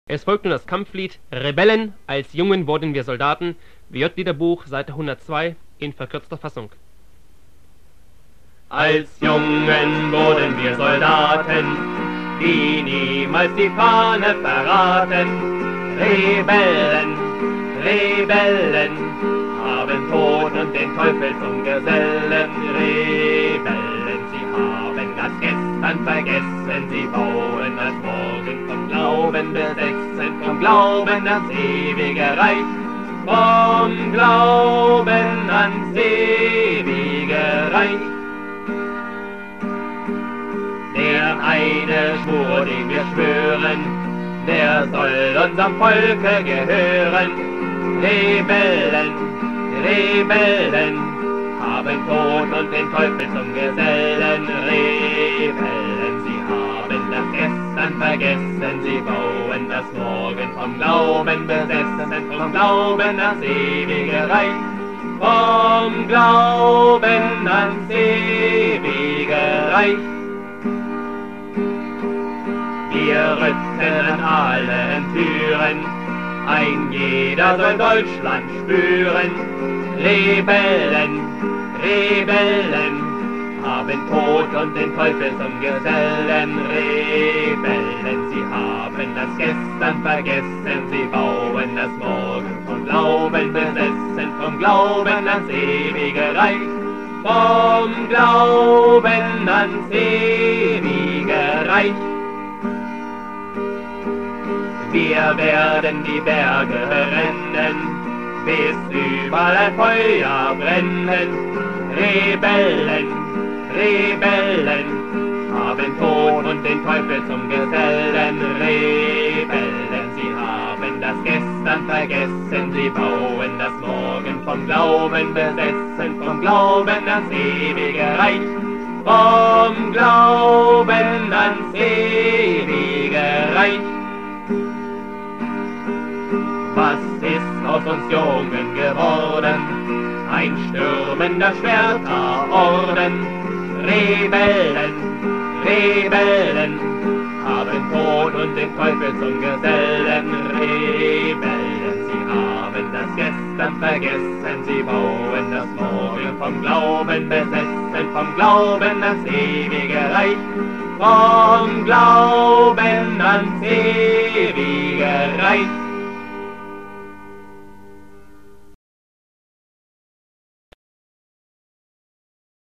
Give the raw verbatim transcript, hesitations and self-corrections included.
Es folgt nun das Kampflied Rebellen, als Jungen wurden wir Soldaten, W J-Liederbuch, Seite hundertzwei, in verkürzter Fassung. Als Jungen wurden wir Soldaten, die niemals die Fahne verraten. Rebellen, Rebellen, haben Tod und den Teufel zum Gesellen. Rebellen, sie haben das Gestern vergessen, sie bauen das Morgen vom Glauben besessen, vom Glauben ans ewige Reich, vom Glauben ans ewige Reich. Der eine Schwur, den wir schwören, der soll unserem Volke gehören. Rebellen, Rebellen, haben Tod und den Teufel zum Gesellen. Rebellen, sie haben das Gestern vergessen, sie bauen das Morgen vom Glauben besessen, vom Glauben ans ewige Reich, vom Glauben ans ewige Reich. Wir rütteln an allen Türen, ein jeder soll Deutschland spüren. Rebellen, Rebellen, haben Tod und den Teufel zum Gesellen. Rebellen, sie haben das Gestern vergessen, sie bauen das Morgen vom Glauben besessen, vom Glauben ans ewige Reich, vom Glauben ans ewige Reich. Wir werden die Berge rennen, bis überall ein Feuer brennen. Rebellen, Rebellen, haben Tod und den Teufel zum Gesellen. Rebellen, sie haben das Gestern vergessen, sie bauen das Morgen vom Glauben besessen, vom Glauben ans ewige Reich, vom Glauben ans ewige Reich. Was ist aus uns Jungen geworden? Ein stürmender Schwerterorden. Rebellen, Rebellen, haben Tod und den Teufel zum Gesellen. Rebellen, sie haben das Gestern vergessen, sie bauen das Morgen vom Glauben besessen, vom Glauben ans ewige Reich, vom Glauben ans ewige Reich.